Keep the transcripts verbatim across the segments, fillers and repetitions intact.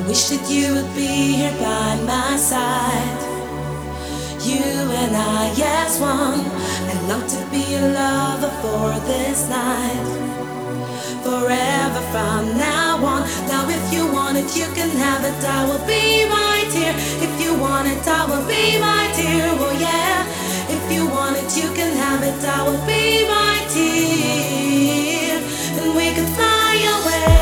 wish that you would be here by my side. You and I as one. I long to be a lover for this night. Forever from now on. Now if you want it, you can have it. I will be right here. If you want it, I will be right here. Oh yeah. If you want it, you can have it. I will be right here. And we could fly away.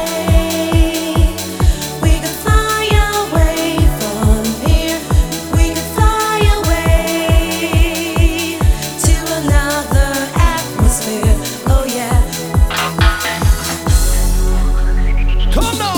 Come on!